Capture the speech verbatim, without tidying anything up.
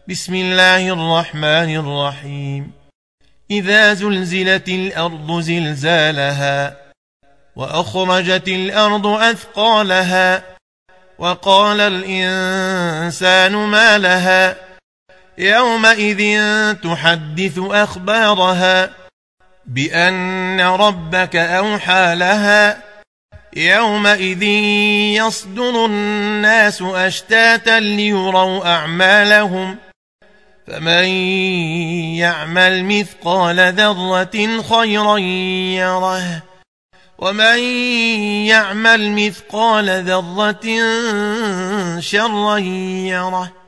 بسم الله الرحمن الرحيم إذا زلزلت الأرض زلزالها وأخرجت الأرض أثقالها وقال الإنسان ما لها يومئذ تحدث أخبارها بأن ربك أوحى لها يومئذ يصدر الناس أشتاتا ليروا أعمالهم فمن يعمل مثقال ذرة خيرا يره ومن يعمل مثقال ذرة شرا يره